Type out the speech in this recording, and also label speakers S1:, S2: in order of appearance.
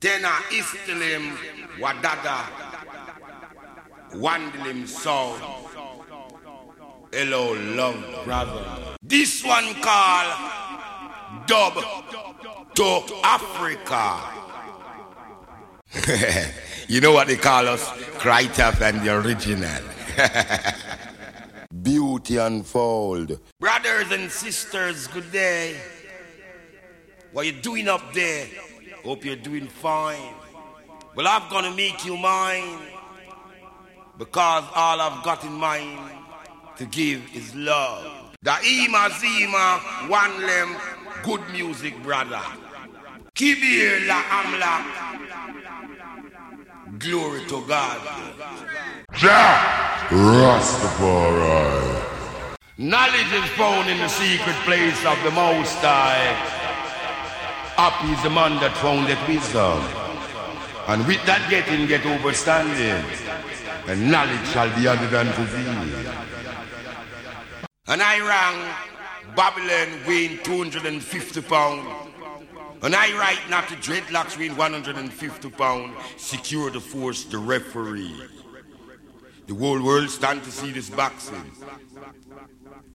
S1: Tena Istilim Wadada Wandilim Soul. Hello, love brother. This one called Dub to Africa. You know what they call us? Cry Tough and the original. Beauty unfold. Brothers and sisters, good day. What you doing up there? Hope you're doing fine. Well, I'm gonna make you mine, because all I've got in mind to give is love. The Ima Zima, one lem, good music, brother. Kibir la Amla. Glory to God.
S2: Jah Rastafari.
S1: Knowledge is found in the secret place of the Most High. Happy is the man that foundeth wisdom, and with that getting get understanding, and knowledge shall be added unto thee. And I rang Babylon weighing 250 pounds. And I write not to dreadlocks weighing 150 pounds. Secure the force, the referee. The whole world stand to see this boxing.